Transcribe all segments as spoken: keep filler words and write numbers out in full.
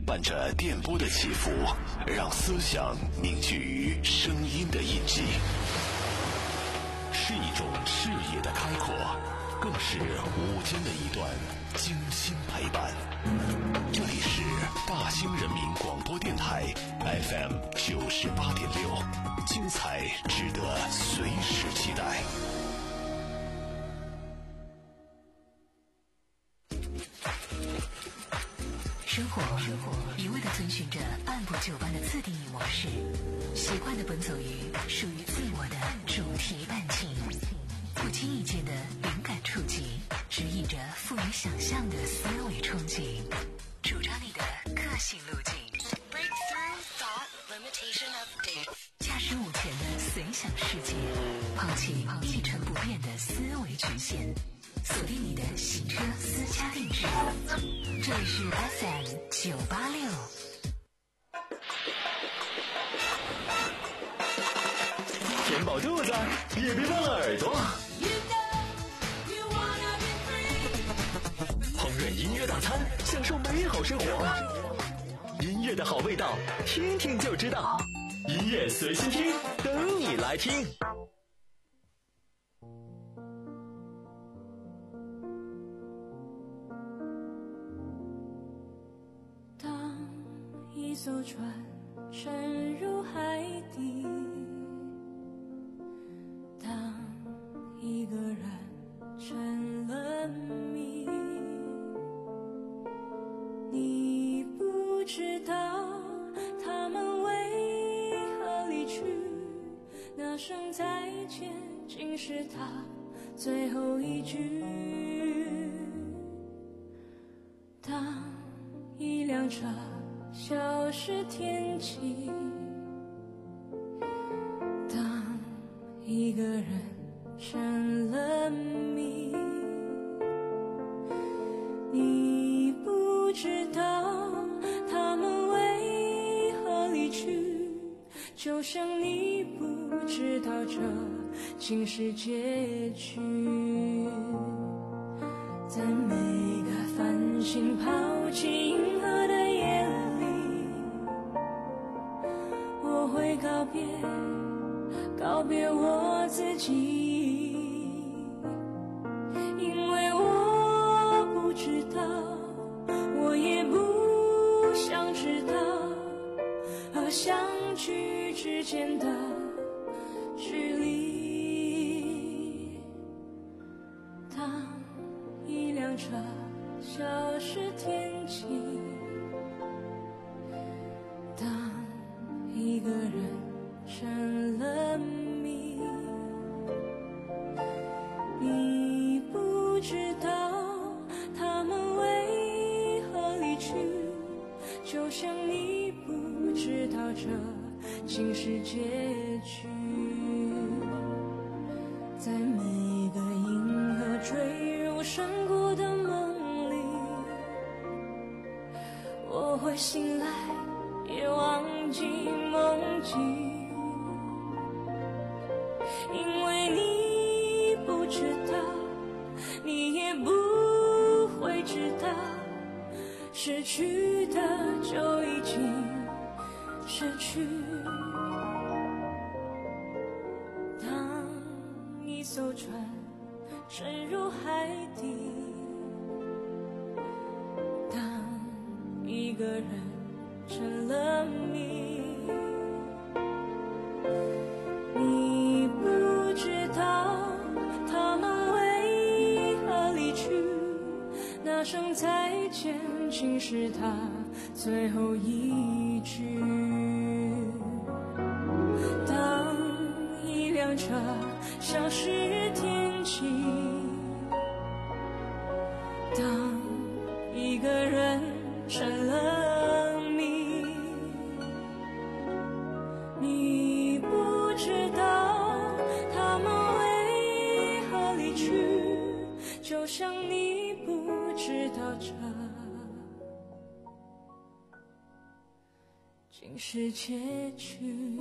伴着电波的起伏，让思想凝聚于声音的印记，是一种视野的开阔，更是午间的一段精心陪伴。这里是大兴人民广播电台 F M 九十八点六，精彩值得随时期待。 生活一味地遵循着按部就班的自定义模式，习惯地奔走于属于自我的主题伴境，不经意间的灵感触及，指引着富于想象的思维憧憬，主张你的个性路径。Breakthrough thought limitation update。驾驶午前的随想世界，抛弃一成不变的思维局限，锁定你的行车私家定制。这里是 F M 九八六。 填饱肚子，也别忘了耳朵。烹饪音乐大餐，享受美好生活。音乐的好味道，听听就知道。音乐随心听，等你来听。 当一艘船沉入海底，当一个人成了谜，你不知道他们为何离去，那声再见竟是他最后一句。当一辆车消失天际，当一个人成了谜，你不知道他们为何离去，就像你不知道这竟是结局。在每个繁星抛弃银河的夜里，我会告别告别我自己，因为我不知道，我也不想知道和相聚之间的距离。当一辆车消失天际，当一个人成了谜，你不知道他们为何离去，就像你不知道这竟是结局。在每个银河坠入山谷的梦里，我会醒来也忘记梦境，因为你不知道，你也不会知道，失去的就已经失去。当一艘船沉入海底，当一个人成了谜，你不知道他们为何离去，那声再见竟是他最后一句。当一辆车消失天际，当一个人成了谜，你不知道他们为何离去，就像你不知道这竟是结局。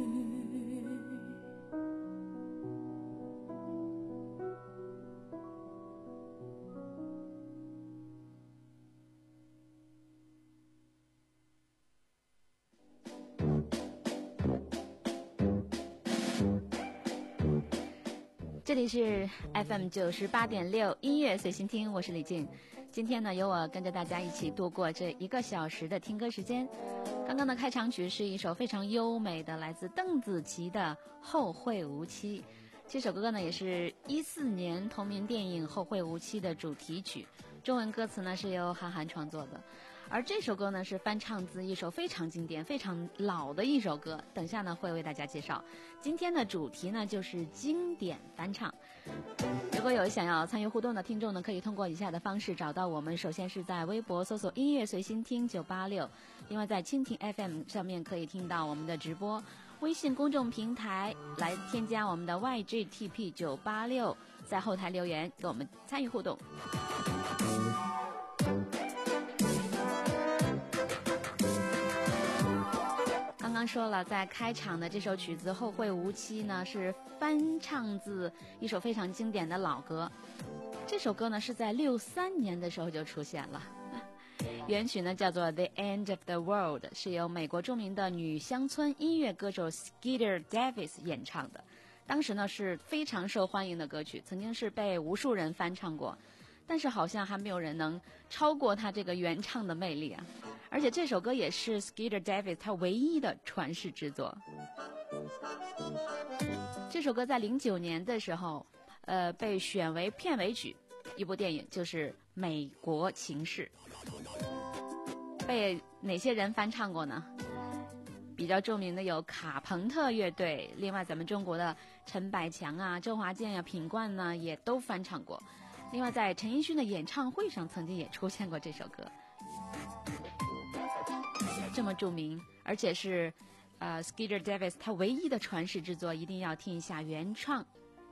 这里是 F M 九十八点六音乐随心听，我是李静。今天呢，由我跟着大家一起度过这一个小时的听歌时间。刚刚的开场曲是一首非常优美的来自邓紫棋的《后会无期》。这首歌呢，也是一四年同名电影《后会无期》的主题曲，中文歌词呢是由韩寒创作的。而这首歌呢是翻唱自一首非常经典非常老的一首歌，等下呢会为大家介绍。今天的主题呢就是经典翻唱。如果有想要参与互动的听众呢，可以通过以下的方式找到我们。首先是在微博搜索音乐随心听九八六，另外在蜻蜓 F M 上面可以听到我们的直播，微信公众平台来添加我们的 Y G T P 九八六，在后台留言跟我们参与互动。刚刚说了，在开场的这首曲子《后会无期》呢，是翻唱自一首非常经典的老歌。这首歌呢是在六三年的时候就出现了，原曲呢叫做《The End of the World》，是由美国著名的女乡村音乐歌手 Skeeter Davis 演唱的。当时呢是非常受欢迎的歌曲，曾经是被无数人翻唱过，但是好像还没有人能超过他这个原唱的魅力啊！而且这首歌也是 Skeeter Davis 他唯一的传世之作。这首歌在零九年的时候，呃，被选为片尾曲，一部电影就是《美国情事》。被哪些人翻唱过呢？比较著名的有卡朋特乐队，另外咱们中国的陈百强啊、周华健啊、品冠呢也都翻唱过。另外在陈奕迅的演唱会上曾经也出现过这首歌，这么著名，而且是呃 Skeeter Davis 他唯一的传世之作，一定要听一下原创。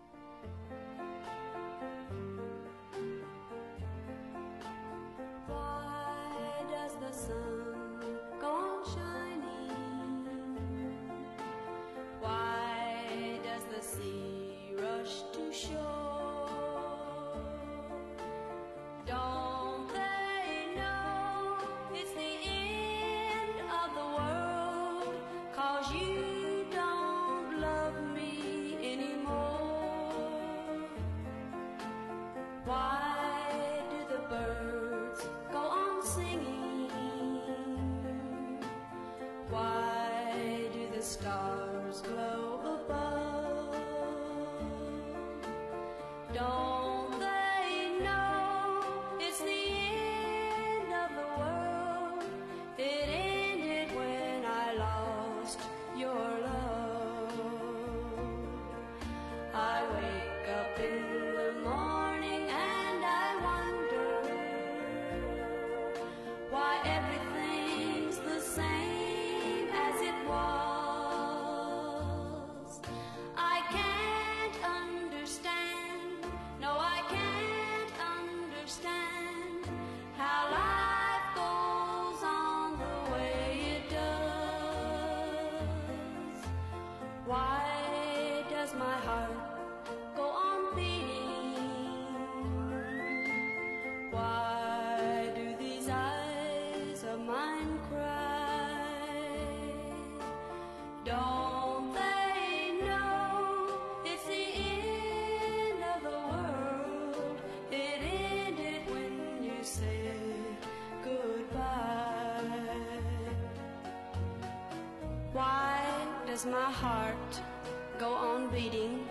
My heart go on beating?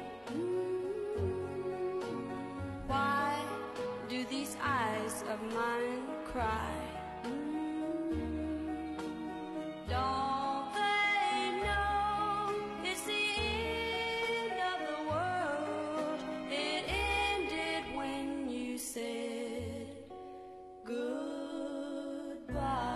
Why do these eyes of mine cry? Don't they know it's the end of the world? It ended when you said goodbye.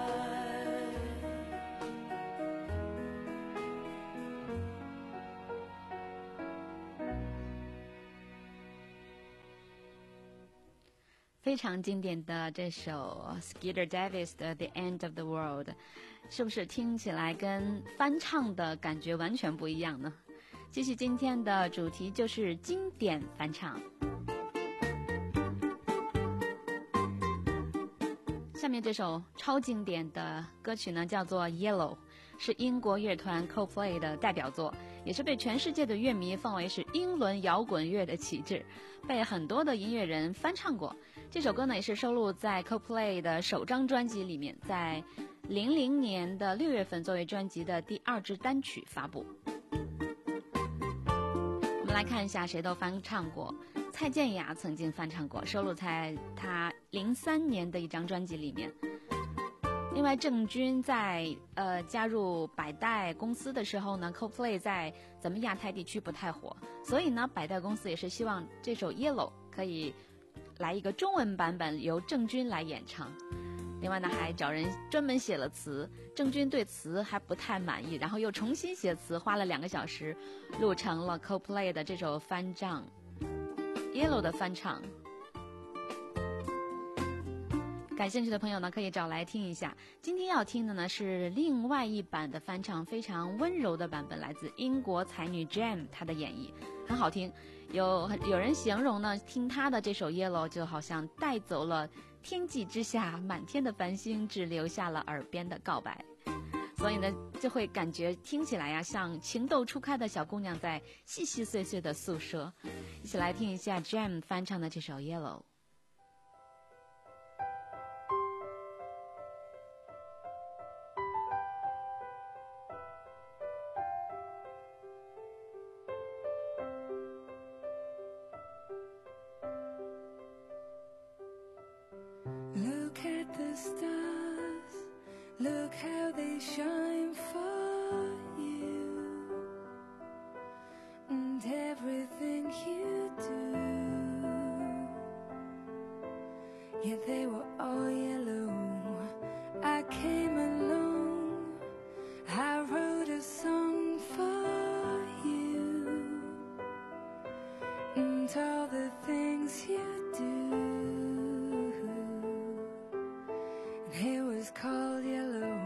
非常经典的这首 Skeeter Davis 的 The End of the World， 是不是听起来跟翻唱的感觉完全不一样呢？继续今天的主题就是经典翻唱。下面这首超经典的歌曲呢叫做 Yellow， 是英国乐团 Coldplay 的代表作， 也是被全世界的乐迷奉为是英伦摇滚乐的旗帜，被很多的音乐人翻唱过。这首歌呢也是收录在 Coldplay 的首张专辑里面，在零零年的六月份作为专辑的第二支单曲发布。我们来看一下谁都翻唱过。蔡健雅曾经翻唱过，收录在她零三年的一张专辑里面。另外，郑钧在呃加入百代公司的时候呢 ，Coldplay 在咱们亚太地区不太火，所以呢，百代公司也是希望这首 Yellow 可以来一个中文版本，由郑钧来演唱。另外呢，还找人专门写了词，郑钧对词还不太满意，然后又重新写词，花了两个小时，录成了 Coldplay 的这首翻唱 Yellow 的翻唱。感兴趣的朋友呢，可以找来听一下。今天要听的呢是另外一版的翻唱，非常温柔的版本，来自英国才女 Jam 她的演绎，很好听。有有人形容呢，听她的这首 Yellow 就好像带走了天际之下满天的繁星，只留下了耳边的告白。所以呢，就会感觉听起来呀、啊，像情窦初开的小姑娘在细细碎碎的诉说。一起来听一下 Jam 翻唱的这首 Yellow。Look at the stars, look how they shine for you, and everything you do, yeah, they were all yellow. I came along, I wrote a song for you, and all the things you do.It was called Yellow.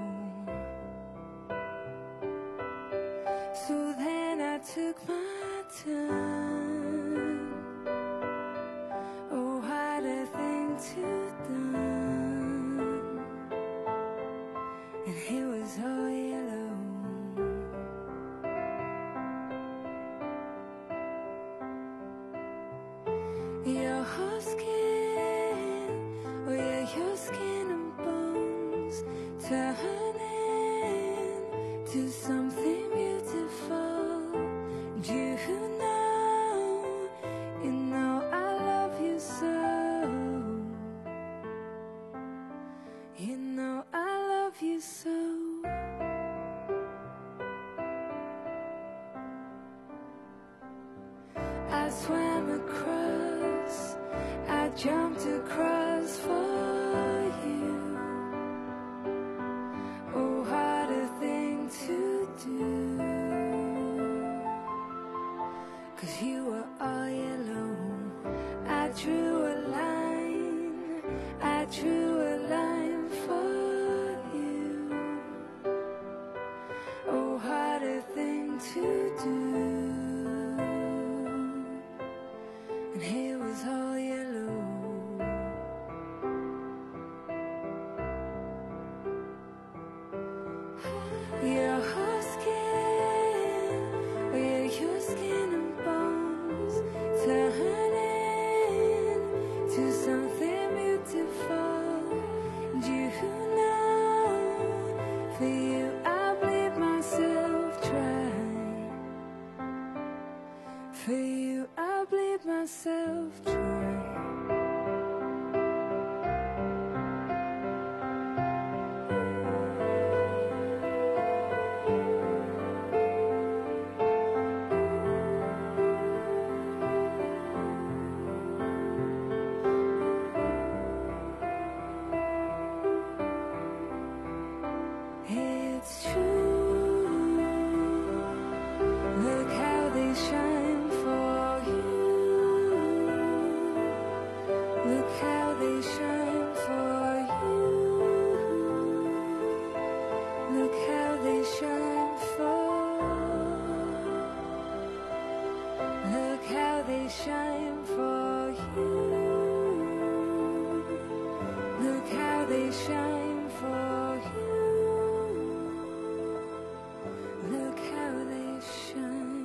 So then I took my turn. Oh, what a thing to do. And it was all yellow. Your skin, oh yeah, your skin.Turning to something beautiful. You know, you know I love you so. You know I love you so. I swam across, I jumped across for you.Oh, what a thing to do, 'cause you were all yellow. I drew a line, I drew a line for you. Oh, what a thing to do, and it was all yellow.Your skin, oh yeah, your skin and bones turning to something beautiful. And you know, for you I bleed myself dry. For you I bleed myself dry.It's true. Look how they shine for you. Look how they shine for you. Look how they shine for. Look how they shine for you. Look how they shine for you.Look how they shine.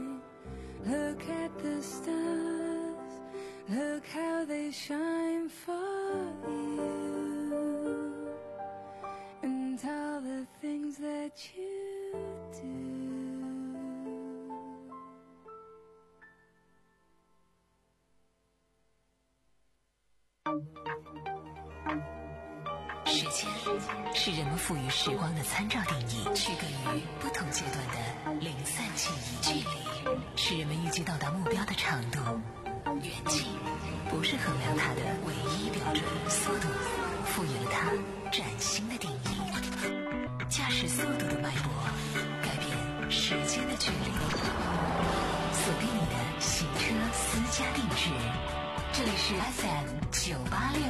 时间是人们赋予时光的参照定义，区隔于不同阶段的零散记忆。距离是人们预计到达目标的长度，远近不是衡量它的唯一标准。速度赋予了它崭新的定义，驾驶速度的脉搏改变时间的距离，锁定你的行车私家定制。这里是 F M 九八六。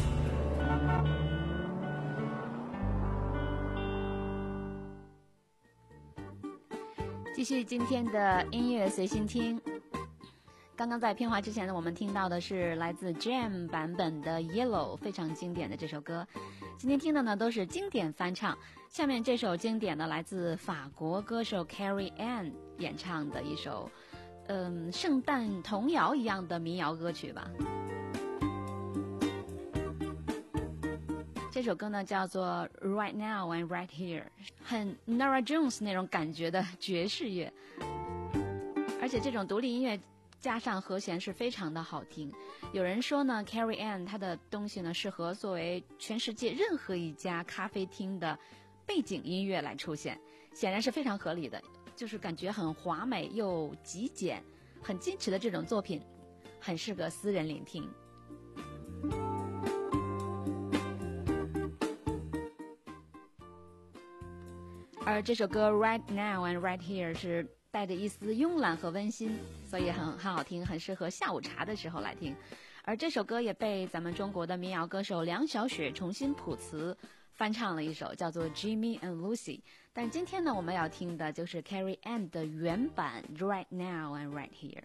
继续今天的音乐随心听。刚刚在片花之前呢，我们听到的是来自 Jam 版本的 Yellow， 非常经典的这首歌。今天听的呢都是经典翻唱，下面这首经典的来自法国歌手 Carrie Ann 演唱的一首嗯，圣诞童谣一样的民谣歌曲吧。这首歌呢叫做 Right Now and Right Here， 很 Nora Jones 那种感觉的爵士乐，而且这种独立音乐加上和弦是非常的好听。有人说呢 Carrie Ann 她的东西呢适合作为全世界任何一家咖啡厅的背景音乐来出现，显然是非常合理的，就是感觉很华美又极简很矜持的这种作品很适合私人聆听。而这首歌 Right Now and Right Here 是带着一丝慵懒和温馨，所以很很好听，很适合下午茶的时候来听。而这首歌也被咱们中国的民谣歌手梁晓雪重新谱词翻唱了一首，叫做 Jimmy and Lucy。 但今天呢我们要听的就是 Carrie Ann 的原版 Right Now and Right Here。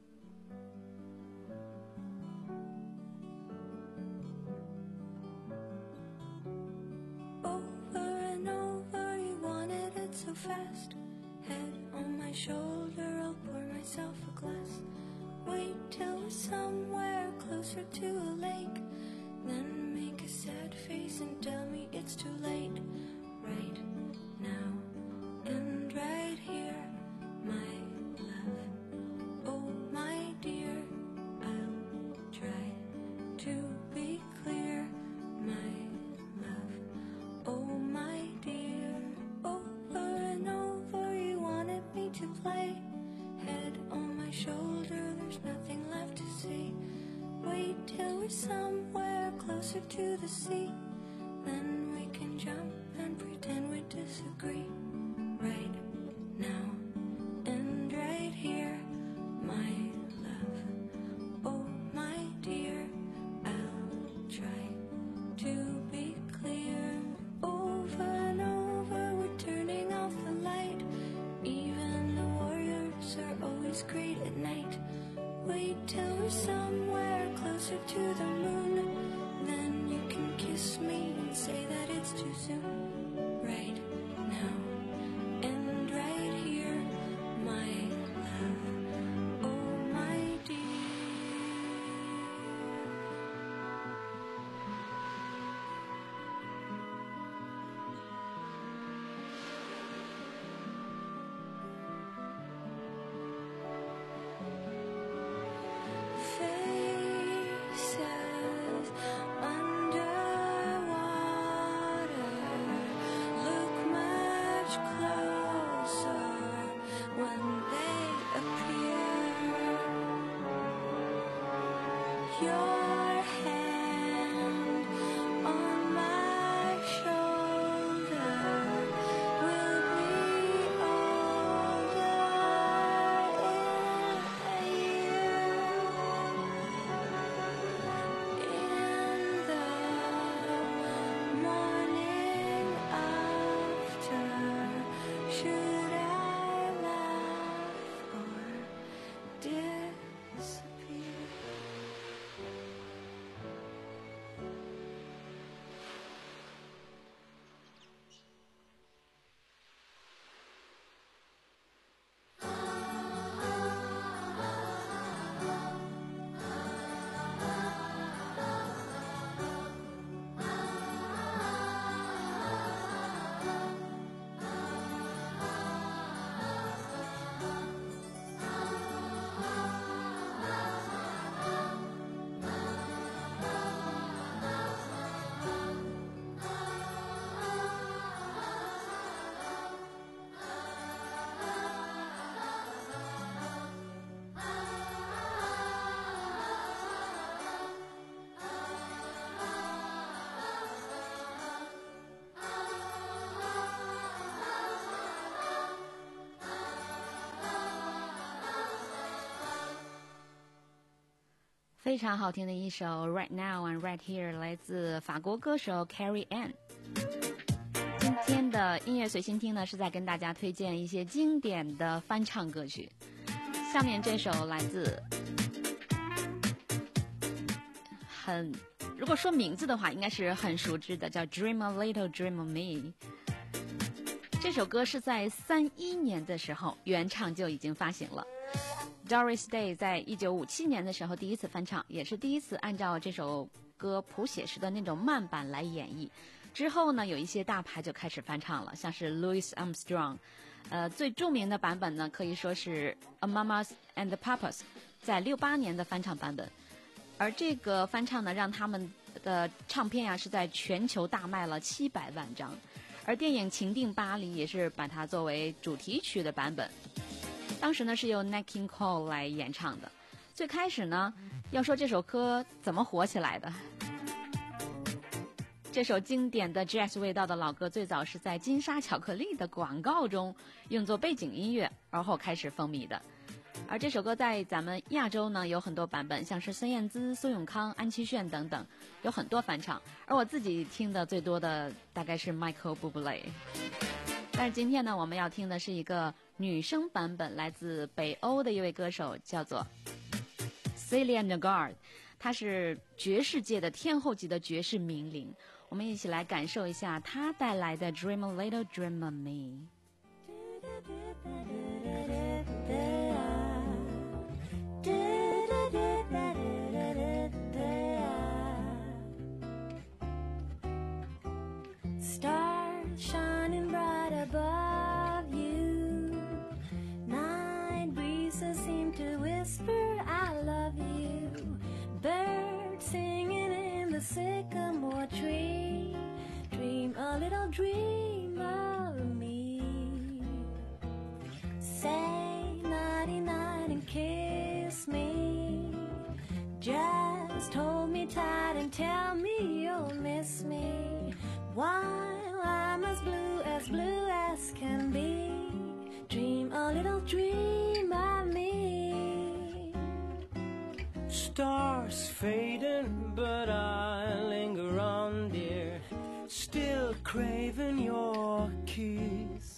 So fast, head on my shoulder, I'll pour myself a glass. Wait till we're somewhere closer to a lake, then make a sad face and tell me it's too late. Right now and right here, my love. Oh my dear, I'll try to be clear, my love. Oh my dear, over and over you wanted me to play. Head on my shoulder, there's nothing left to see. Wait till we're somewhere closer to the sea, then we can jump and pretend we disagree. Right now and right here, my love. Oh my dear, I'll try to be clear. Over and over we're turning off the light, even the warriors are always great at night. Wait till we're somewhere closer to the moon, then you can kiss me and say that it's too soon. Right now and right here, my love. Oh my dear. Faces underwater, 非常好听的一首 Right Now and Right Here 来自法国歌手 Carrie Ann。 今天的音乐随心听呢，是在跟大家推荐一些经典的翻唱歌曲。下面这首来自很，如果说名字的话应该是很熟知的，叫 Dream a Little Dream of Me。 这首歌是在三一年的时候原唱就已经发行了， Doris Day 在一九五七年的时候第一次翻唱，也是第一次按照这首歌谱写时的那种慢版来演绎。之后呢，有一些大牌就开始翻唱了，像是 Louis Armstrong， 呃，最著名的版本呢可以说是 A Mamas and Papas 在六八年的翻唱版本。而这个翻唱呢，让他们的唱片呀、啊、是在全球大卖了七百万张，而电影《情定巴黎》也是把它作为主题曲的版本，当时呢是由 Nat King Cole 来演唱的。最开始呢，要说这首歌怎么火起来的，这首经典的 jazz 味道的老歌最早是在金沙巧克力的广告中用作背景音乐，而后开始风靡的。而这首歌在咱们亚洲呢有很多版本，像是孙燕姿、苏永康、安七炫等等，有很多翻唱。而我自己听的最多的大概是 Michael Bublé。 但是今天呢，我们要听的是一个女生版本，来自北欧的一位歌手，叫做 Celia Nagard， 她是爵士界的天后级的爵士名伶。我们一起来感受一下她带来的 Dream a Little Dream of Me。 Stars shining bright above you, night breezes seem to whisper I love you, birds singing in the sycamore tree, dream a little dream of me. Say nighty night and kiss me, just hold me tight and tell me you'll miss me, while I'm as blue as blue as can be, dream a little dream of me. Stars fading, but I linger on, dear, still craving your kiss.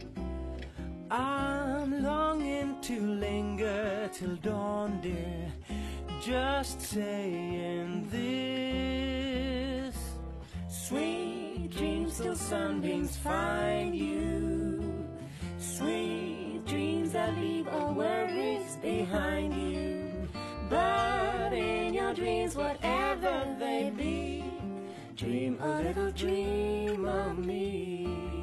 I'm longing to linger till dawn, dear, just saying this. Sweet dreams till sunbeams find you, sweet dreams that leave all worries behind you, but in your dreams whatever they be, dream a little dream of me.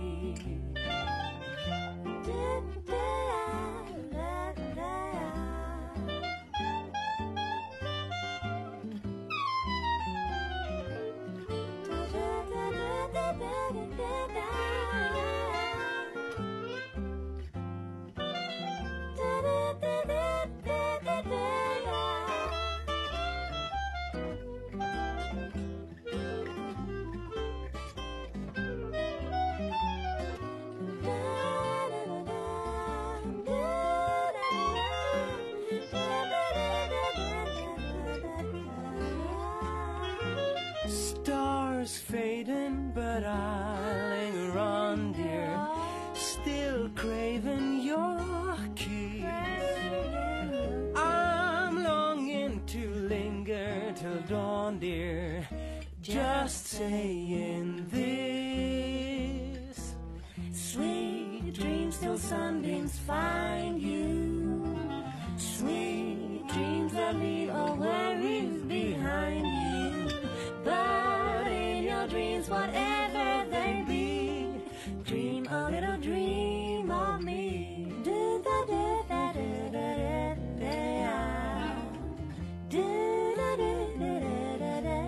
Stars fading, but I linger on, dear, still craving your kiss. I'm longing to linger till dawn, dear, just saying this. Sweet dreams till sunbeams find you, sweet dreams that leave all worries behind you, but in your dreams whatever they be, dream a little dream of me. Do da da da da da da da da da da da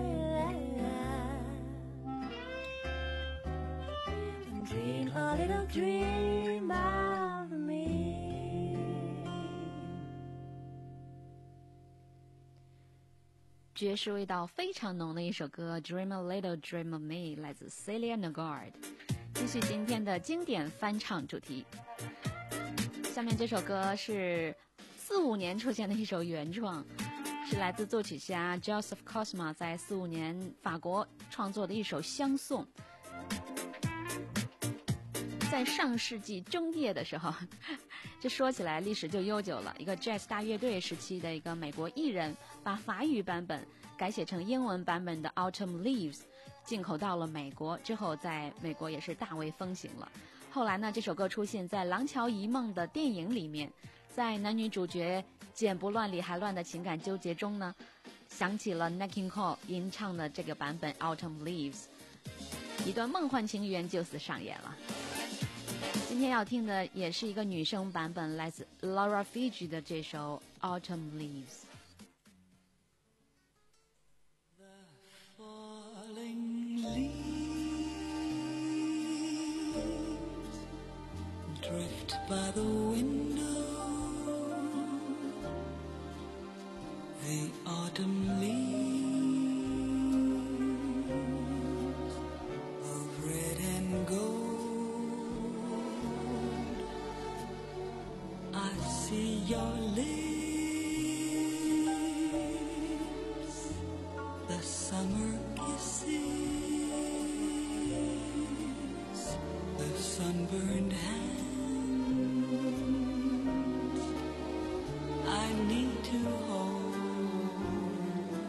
da. Dream a little dream of me. 爵士味道非常浓的一首歌 Dream a Little Dream of Me 来自 Celia Nagard。 继续今天的经典翻唱主题，下面这首歌是四五年出现的一首原创， 是来自作曲家 Joseph Cosma 在四五年法国创作的一首乡颂。在上世纪中叶的时候，这说起来历史就悠久了，一个 Jazz 大乐队时期的一个美国艺人把法语版本改写成英文版本的 Autumn Leaves 进口到了美国之后，在美国也是大为风行了。后来呢，这首歌出现在《廊桥遗梦》的电影里面，在男女主角剪不乱理还乱的情感纠结中呢，想起了 Nat King Cole 吟唱的这个版本 Autumn Leaves， 一段梦幻情缘就此上演了。今天要听的也是一个女声版本，来自 Laura Fiji 的这首 Autumn Leaves。 The falling leaves drift by the window, the autumn leaves of red and gold. I see your lips, the summer kisses, the sunburned hands I need to hold.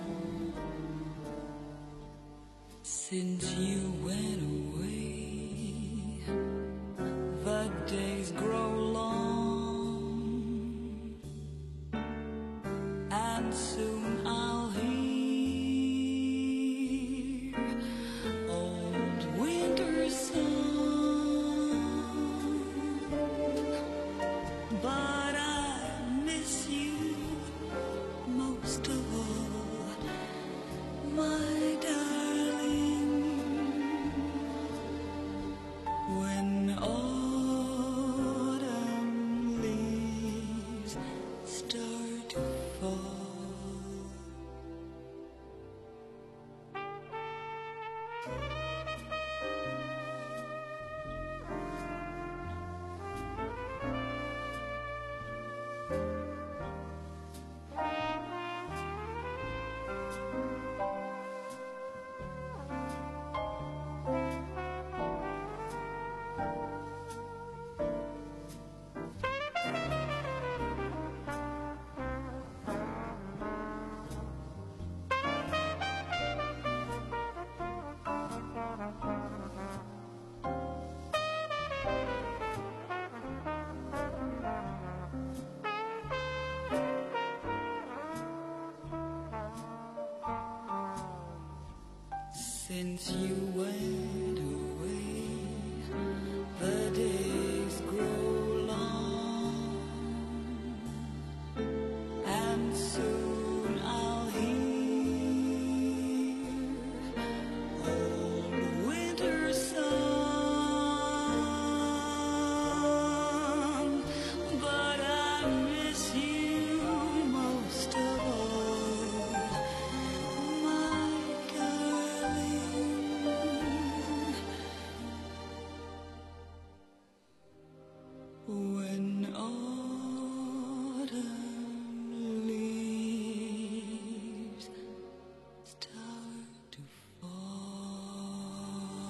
Since you went away, the days grow long, and soon I'll hear old winter's song. But I miss you most of all, my darling. When autumn leaves start to fall. Since you went away, the days grow long, and soon I'll hear old winter's song. But I miss you most of all, my when autumn leaves start to fall.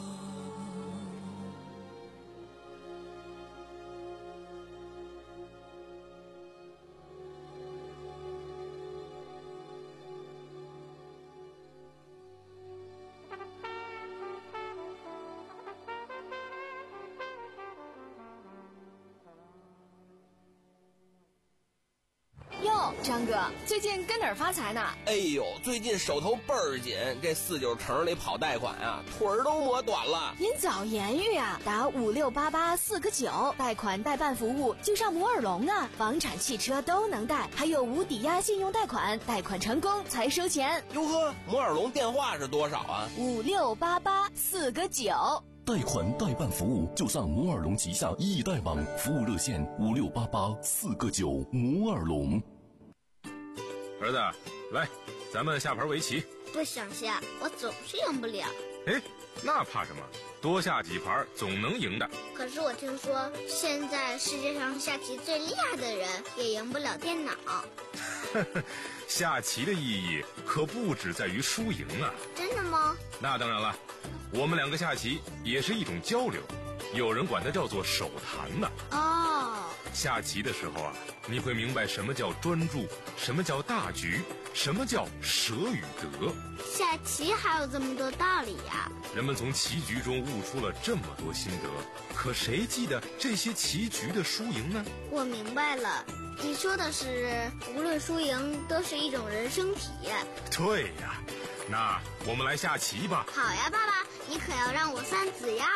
哟，张哥，最近跟哪儿发财呢？ 哎呦，最近手头倍儿紧，这四九城里跑贷款啊，腿儿都磨短了。 您早言语啊，打五六八八四个九，贷款代办服务就上摩尔龙啊，房产、汽车都能贷，还有无抵押信用贷款，贷款成功才收钱。 哟呵，摩尔龙电话是多少啊？ 五六八八四个九。 贷款代办服务就上摩尔龙旗下易贷网，服务热线五六八八四个九。摩尔龙。 儿子，来，咱们下盘围棋。 不想下，我总是赢不了。 哎，那怕什么？多下几盘总能赢的。 可是我听说，现在世界上下棋最厉害的人也赢不了电脑。 下棋的意义可不只在于输赢啊！ 真的吗？ 那当然了，我们两个下棋也是一种交流，有人管它叫做手谈呢。 哦， 下棋的时候啊，你会明白什么叫专注，什么叫大局，什么叫舍与得。 下棋还有这么多道理呀！ 人们从棋局中悟出了这么多心得，可谁记得这些棋局的输赢呢？ 我明白了，你说的是无论输赢都是一种人生体验。 对呀，那我们来下棋吧。 好呀，爸爸，你可要让我三子呀。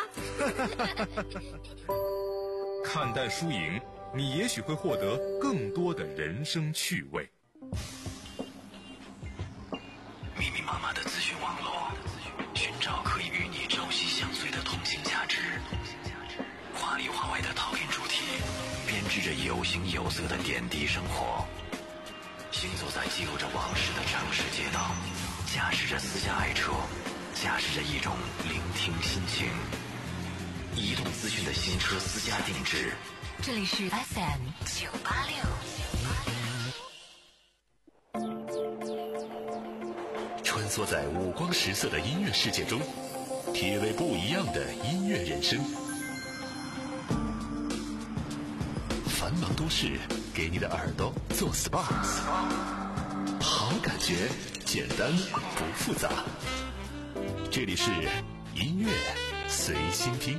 看淡输赢，你也许会获得更多的人生趣味。 密密麻麻的资讯网络，寻找可以与你朝夕相随的通信价值。华里华外的讨论主题，编织着有形有色的点滴生活。行走在记录着往事的城市街道，驾驶着私家爱车，驾驶着一种聆听心情。移动资讯的新车私家定制。 这里是 F M 九八六。 穿梭在五光十色的音乐世界中，体味不一样的音乐人生。繁忙都市给你的耳朵做 S P A， 好感觉，简单不复杂。这里是音乐随心听。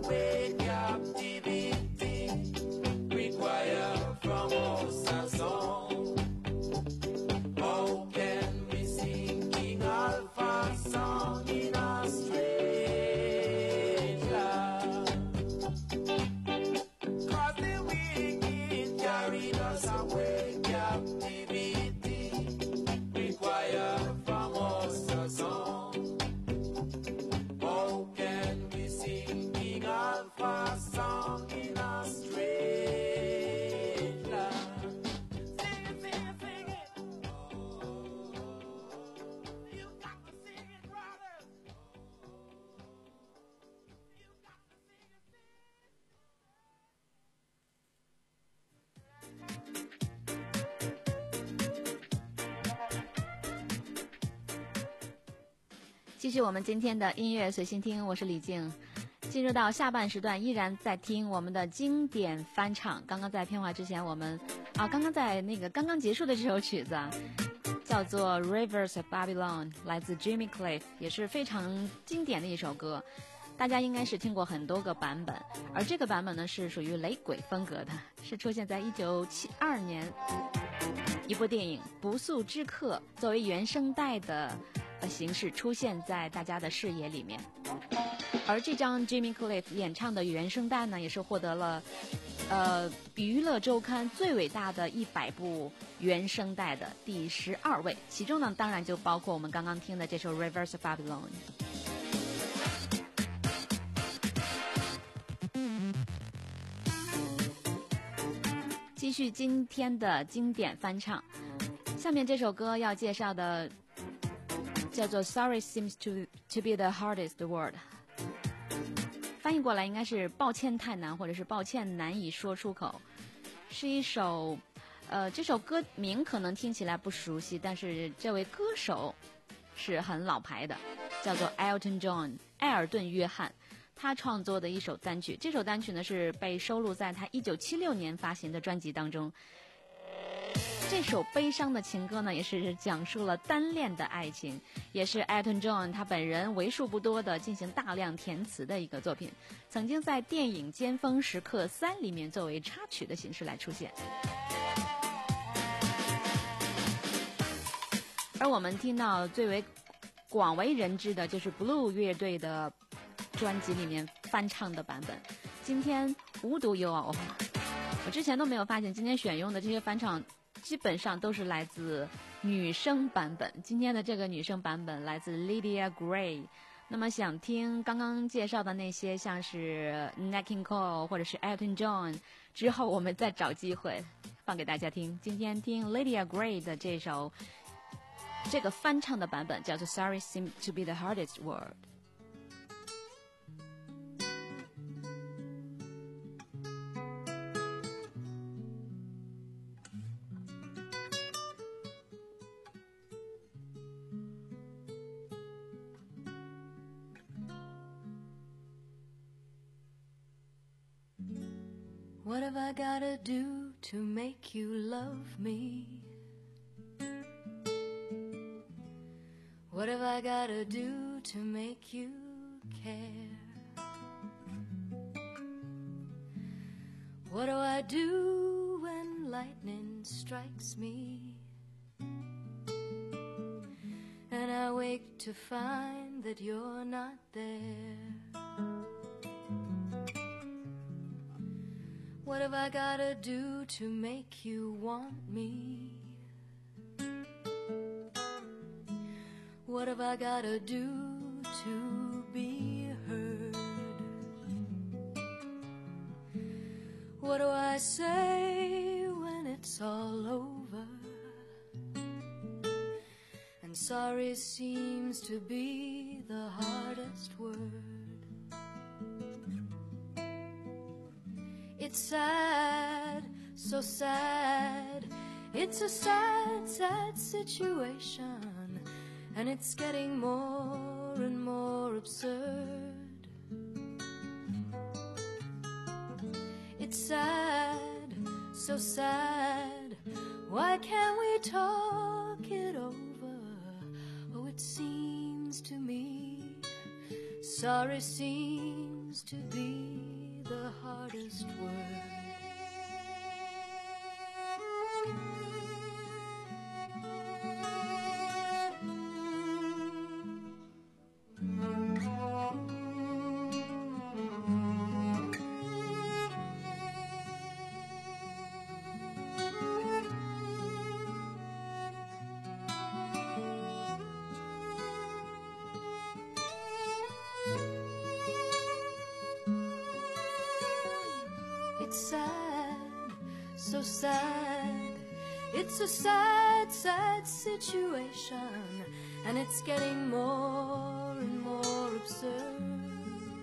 away captivity require from us a song. How can we sing King Alpha's song in a strange land? 'Cause the wicked carried us away captivity require from us a song. How can we sing King Alpha's song in a strange land? Sing it, sing it, sing it. You got to sing it, brother. You got to sing it, sing it. 继续我们今天的音乐随心听，我是李静。进入到下半时段，依然在听我们的经典翻唱。刚刚在片花之前，我们啊，刚刚在那个刚刚结束的这首曲子啊，叫做《Rivers of Babylon》，来自 Jimmy Cliff， 也是非常经典的一首歌。大家应该是听过很多个版本，而这个版本呢是属于雷鬼风格的，是出现在一九七二年一部电影《不速之客》作为原声带的形式出现在大家的视野里面。而这张 Jimmy Cliff 演唱的原声带呢，也是获得了呃娱乐周刊最伟大的一百部原声带的第十二位，其中呢当然就包括我们刚刚听的这首 Rivers of Babylon。继续今天的经典翻唱，下面这首歌要介绍的叫做 Sorry seems to to be the hardest word， 翻译过来应该是抱歉太难，或者是抱歉难以说出口。是一首呃这首歌名可能听起来不熟悉，但是这位歌手是很老牌的，叫做 Elton John 埃尔顿约翰。他创作的一首单曲，这首单曲呢是被收录在他一九七六年发行的专辑当中。这首悲伤的情歌呢，也是讲述了单恋的爱情，也是 Elton John 他本人为数不多的进行大量填词的一个作品，曾经在电影《尖峰时刻三》里面作为插曲的形式来出现。而我们听到最为广为人知的就是 Blue 乐队的专辑里面翻唱的版本，今天无独有偶，我之前都没有发现，今天选用的这些翻唱基本上都是来自女生版本。今天的这个女生版本来自 Lydia Gray。那么想听刚刚介绍的那些，像是 Nat King Cole 或者是 Elton John， 之后我们再找机会放给大家听。今天听 Lydia Gray 的这首这个翻唱的版本，叫做 Sorry seems to be the hardest word。What have I gotta do to make you love me? What have I gotta do to make you care? What do I do when lightning strikes me? And I wake to find that you're not there. What have I gotta do to make you want me? What have I gotta do to be heard? What do I say when it's all over? And sorry seems to be the hardest word. It's sad, so sad. It's a sad, sad situation, and it's getting more and more absurd. It's sad, so sad. Why can't we talk it over? Oh, it seems to me sorry seems to be the hardest word. It's sad, so sad. It's a sad, sad situation, and it's getting more and more absurd.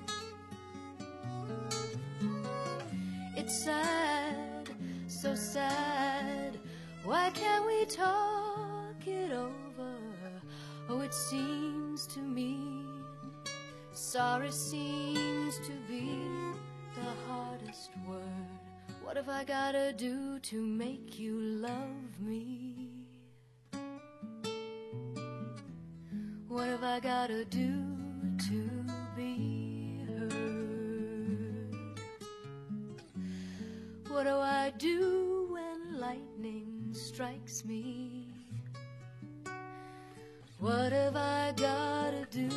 It's sad, so sad. Why can't we talk it over? Oh, it seems to me sorry seems to be the hardest word. What have I gotta do to make you love me? What have I gotta do to be heard? What do I do when lightning strikes me? What have I gotta do?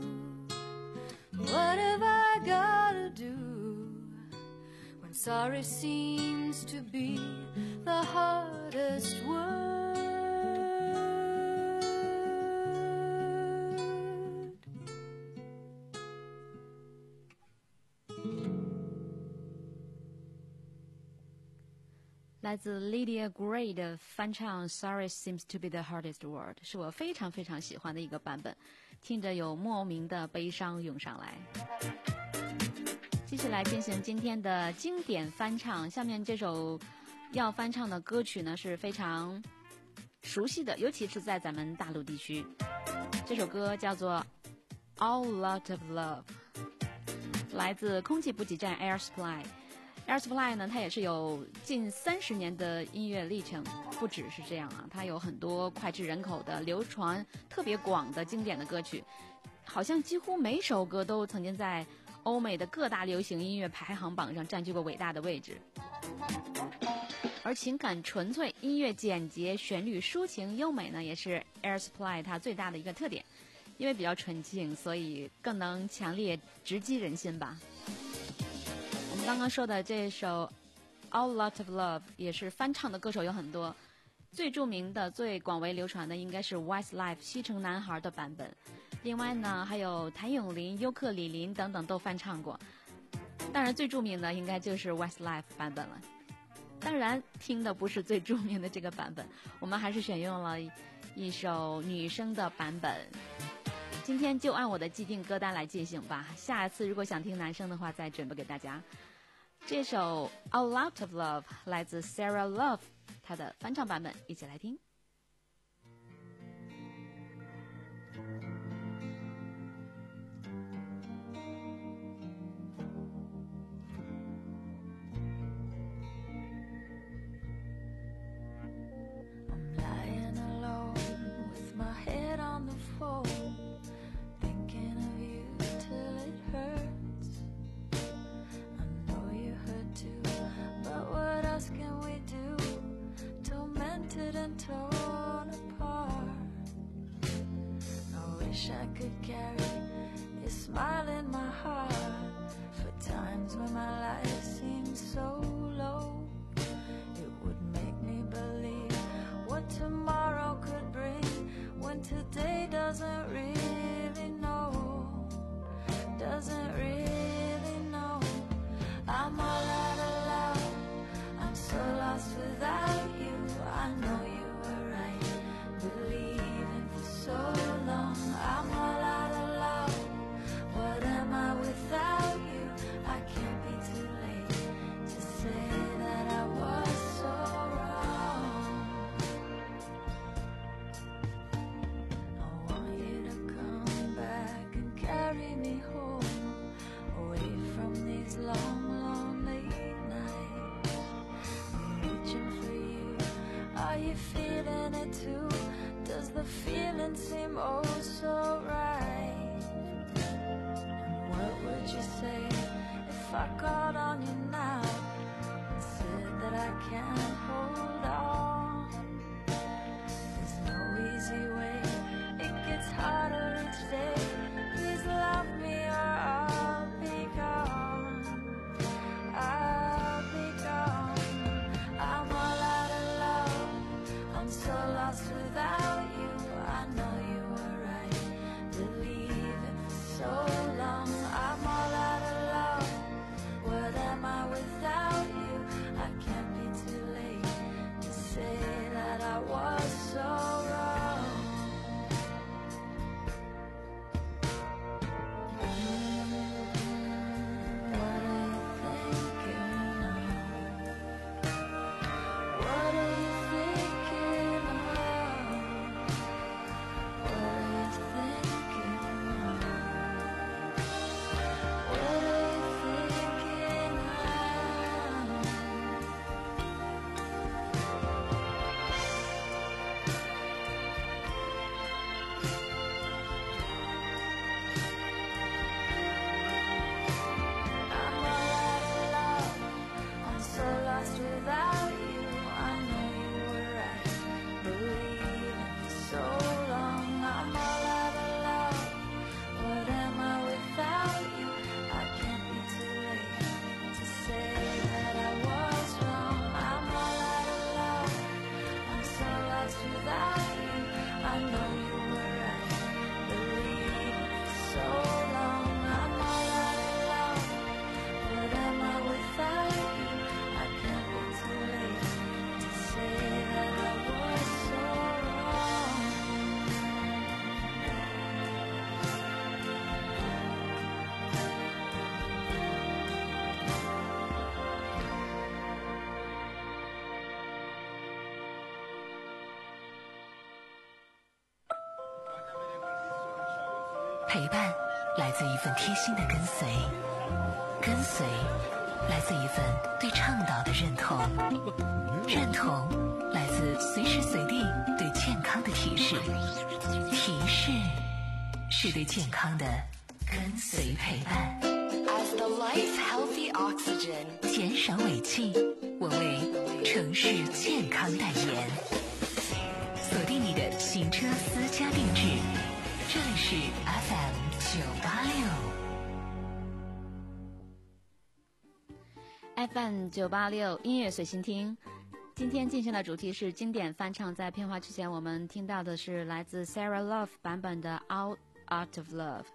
What have I gotta do when sorry seems to be the hardest word? 来自 Lydia Gray 的翻唱 Sorry Seems to be the Hardest Word 是我非常非常喜欢的一个版本，听着有莫名的悲伤涌上来。继续来进行今天的经典翻唱，下面这首要翻唱的歌曲呢是非常熟悉的，尤其是在咱们大陆地区。这首歌叫做 All Lot of Love， 来自空气补给站 Air Supply。Air Supply 呢，它也是有近三十年的音乐历程，不只是这样啊，它有很多脍炙人口的、流传特别广的经典的歌曲，好像几乎每首歌都曾经在欧美的各大流行音乐排行榜上占据过伟大的位置。而情感纯粹、音乐简洁、旋律抒情优美呢，也是 Air Supply 它最大的一个特点，因为比较纯净，所以更能强烈直击人心吧。我们刚刚说的这首 All Lot of Love 也是翻唱的歌手有很多，最著名的最广为流传的应该是 Westlife 西城男孩的版本，另外呢还有谭咏麟、尤克里林等等都翻唱过，当然最著名的应该就是 Westlife 版本了。当然听的不是最著名的这个版本，我们还是选用了一首女生的版本。今天就按我的既定歌单来进行吧，下一次如果想听男生的话再准备给大家。这首 A Lot of Love 来自 Sarah Love 她的翻唱版本，一起来听。 I'm lying alone with my head on the phone, thinking of you till it hurts. I know you hurt too, but what else can we do? Tormented and torn apart. I wish I could carry your smile in my heart for times when my life seems so low. It would make me believe what tomorrow could bring when today doesn't really know, doesn't really know. I'm all out of love, I'm so lost without you. I know you were right, believing for so long. I'm all out of love, what am I without you? I can't be too late to say that I was so wrong. I want you to come back and carry me home, away from these long, lonely nights. I'm reaching for you, are you feeling it too? Does the feeling seem oh so right? And what would you say if I called on you now and said that I can't hold on. There's no easy way, it gets harder each day. Please love me or I'll be gone. I'll be gone. I'm all out of love, I'm so lost without you. I know you were right, believing for so long. I'm all out of love, what am I without you? I can't be too late to say that I was so wrong. What are you thinking of? What are you thinking of? What are you thinking of? What are you thinking of? I'm all out of love, I'm so lost without you. I know you were right, believing for so long. I'm all out of love, what am I without you? I can't be too late to say that I was wrong. I'm all out of love, I'm so lost without you. I know you were right, believing for so long. I'm all out of love, what am I without you? I can't be too late to say that I was so wrong. “陪伴”来自一份贴心的跟随，跟随来自一份对倡导的认同，认同来自随时随地对健康的提示，提示是对健康的跟随陪伴。As the life healthy oxygen， 减少尾气，我为城市健康代言。锁定你的行车私家定制，这里是 F M 九八六。 F M 九八六音乐随心听，今天进行的主题是经典翻唱。在片花之前，我们听到的是来自 Sarah Love 版本的 Out Out of Love。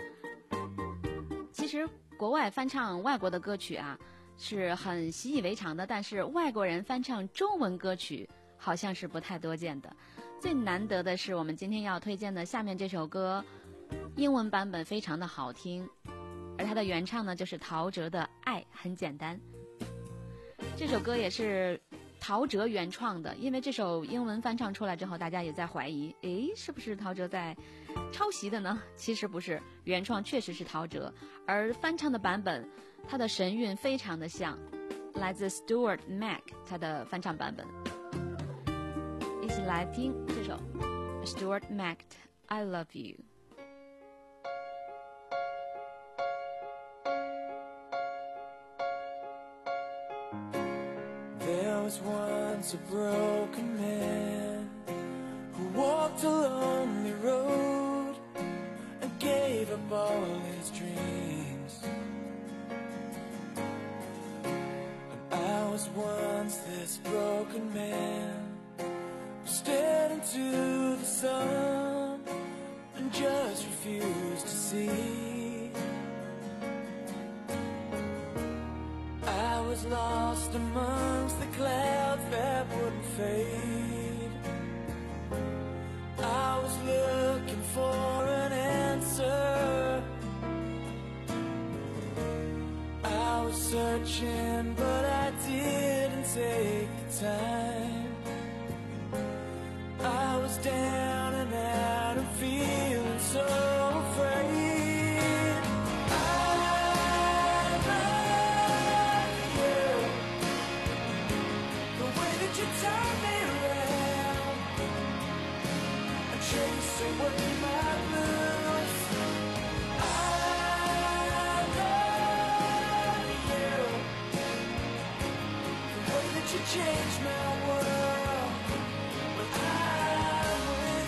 其实国外翻唱外国的歌曲啊，是很习以为常的，但是外国人翻唱中文歌曲好像是不太多见的。最难得的是我们今天要推荐的下面这首歌，英文版本非常的好听，而它的原唱呢就是陶喆的《爱很简单》。这首歌也是陶喆原创的，因为这首英文翻唱出来之后，大家也在怀疑，诶，是不是陶喆在抄袭的呢？其实不是，原创确实是陶喆，而翻唱的版本，它的神韵非常的像，来自 Stuart Mac 他的翻唱版本。一起来听这首 Stuart Mac I Love You。 There was once a broken man who walked a lonely road and gave up all his dreams. And I was once this broken man who stared into the sun and just refused to see. I was lost amongst the clouds that wouldn't fade. I was looking for an answer. I was searching, but I didn't take the time. I was down and out and feeling so afraid. Turn me around and chase away my blues. I love you change my world when I'm with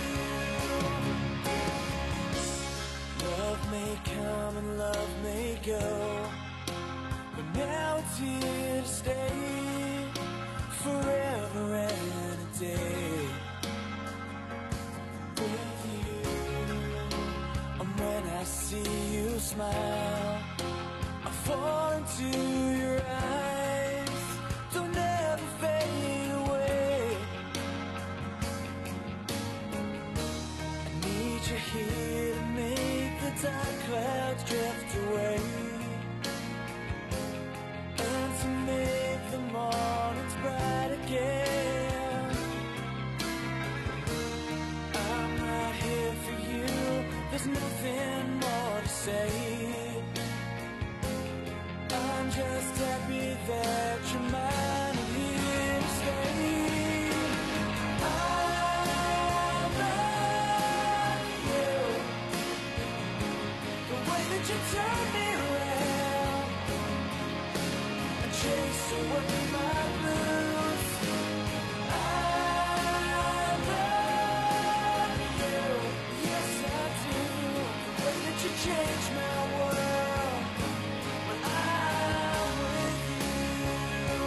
you. Love may come and love may go, but now it's here to stay forever and a day with you. And when I see you smile, I fall into your eyes, they'll never fade away. I need you here to make the dark clouds drift away, and to make the mornings bright again. I'm right here for you, there's nothing more to say. I'm just happy that you're mine and here to stay. I love you, the way that you turn me around and chase away my blues. I love you, yes I do, the way that you change my world when I'm with you.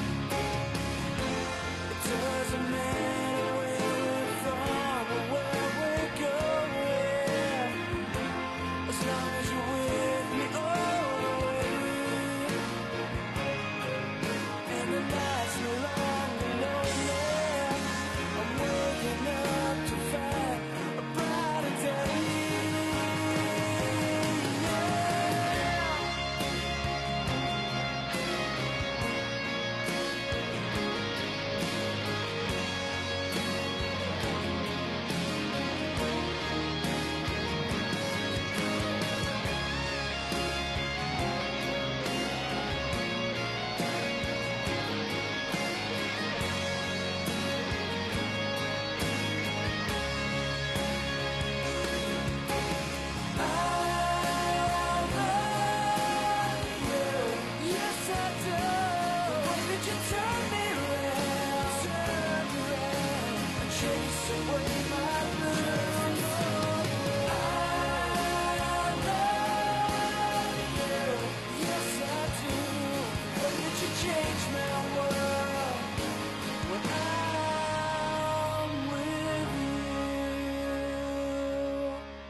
It doesn't matter where we're from or where we're going, as long as you're with me always. And the night's no longer lonely, I'm waking up to find a brighter day. Change my world when I'm with you.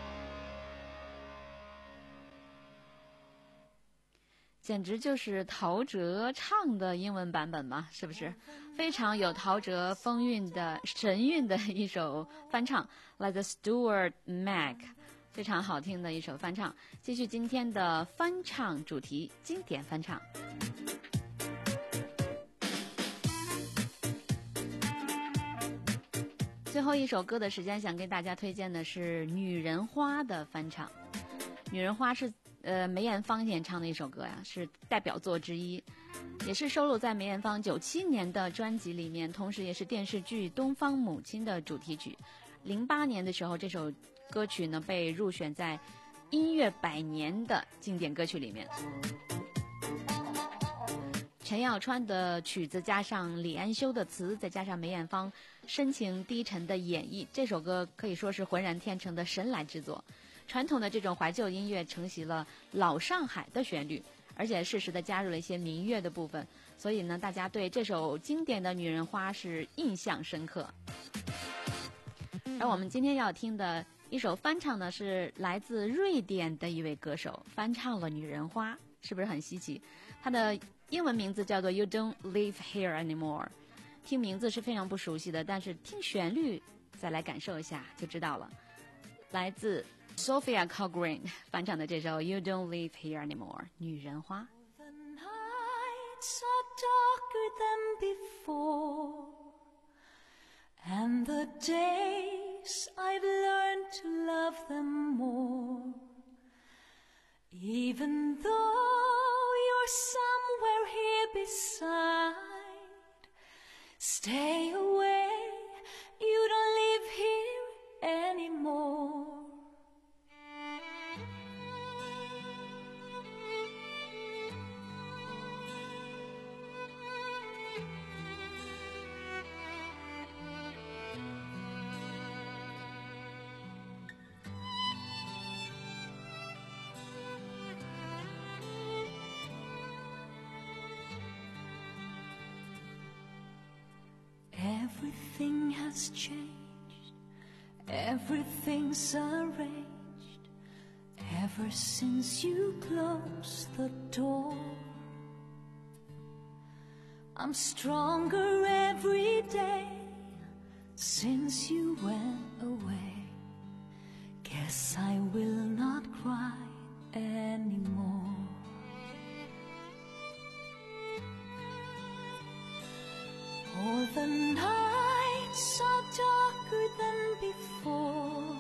简直就是陶喆唱的英文版本嘛，是不是？非常有陶喆风韵的神韵的一首翻唱，来自 Stuart Mac， 非常好听的一首翻唱。继续今天的翻唱主题，经典翻唱。最后一首歌的时间，想给大家推荐的是《女人花》的翻唱。《女人花》是呃梅艳芳演唱的一首歌呀，是代表作之一，也是收录在梅艳芳九七年的专辑里面，同时也是电视剧《东方母亲》的主题曲。零八年的时候，这首歌曲呢被入选在音乐百年的经典歌曲里面。陈耀川的曲子加上李安修的词，再加上梅艳芳深情低沉的演绎，这首歌可以说是浑然天成的神来之作。传统的这种怀旧音乐承袭了老上海的旋律，而且适时的加入了一些民乐的部分，所以呢，大家对这首经典的《女人花》是印象深刻。而我们今天要听的一首翻唱呢，是来自瑞典的一位歌手翻唱了《女人花》，是不是很稀奇？他的英文名字叫做 You Don't Live Here Anymore， 听名字是非常不熟悉的，但是听旋律再来感受一下就知道了。来自 Sophia Colgreen 翻唱的这首 You Don't Live Here Anymore， 女人花。 The nights are darker than before, and the days I've learned to love them more. Even though you're somewhere here beside, stay away, you don't live here anymore. has changed, everything's arranged ever since you closed the door. I'm stronger every day since you went away. Guess I will not cry anymore. All the nights are darker than before,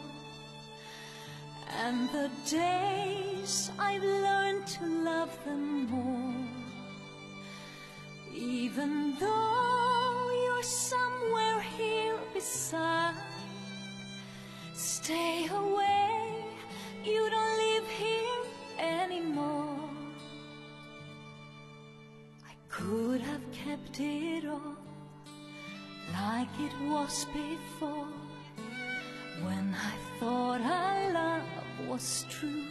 and the days I've learned to love them more. Even though you're somewhere here beside, stay away, you don't live here anymore. I could have kept it all like it was before, when I thought our love was true.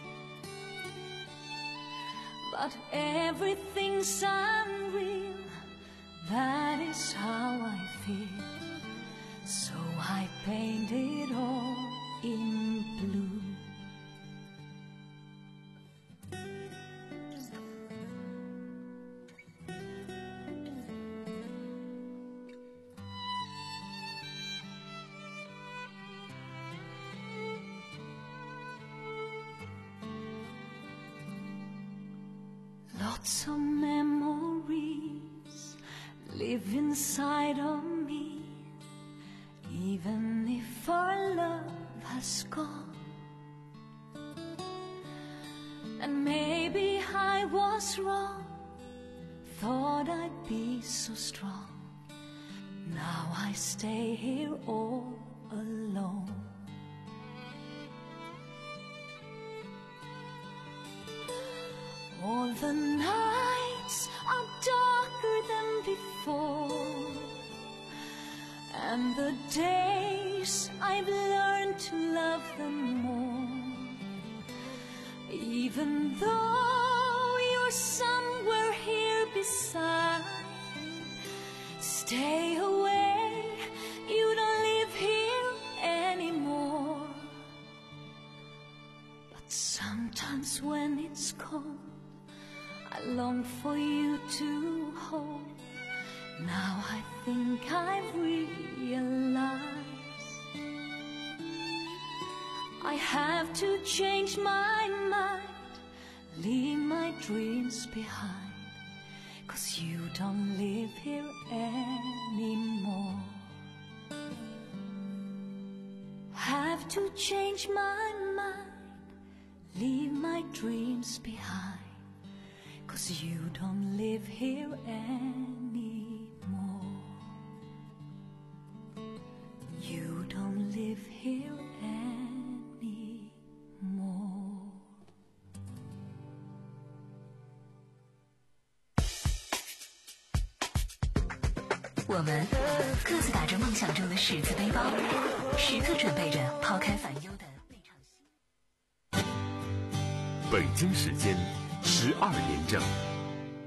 But everything's unreal, that is how I feel. So I paint it all in blue. Lots of memories live inside of me, even if our love has gone. And maybe I was wrong, thought I'd be so strong. Now I stay here all alone. All the nights are darker than before, and the days I've learned to love them more. Even though you're somewhere here beside, stay away, you don't live here anymore. But sometimes when it's cold, I long for you to hold. Now I think I've realized I have to change my mind, leave my dreams behind, 'cause you don't live here anymore. Have to change my mind, leave my dreams behind, 'cause you don't live here anymore. You don't live here anymore. 我们各自打着梦想中的十字背包，时刻准备着抛开烦忧的备场戏。 北京时间十二点整。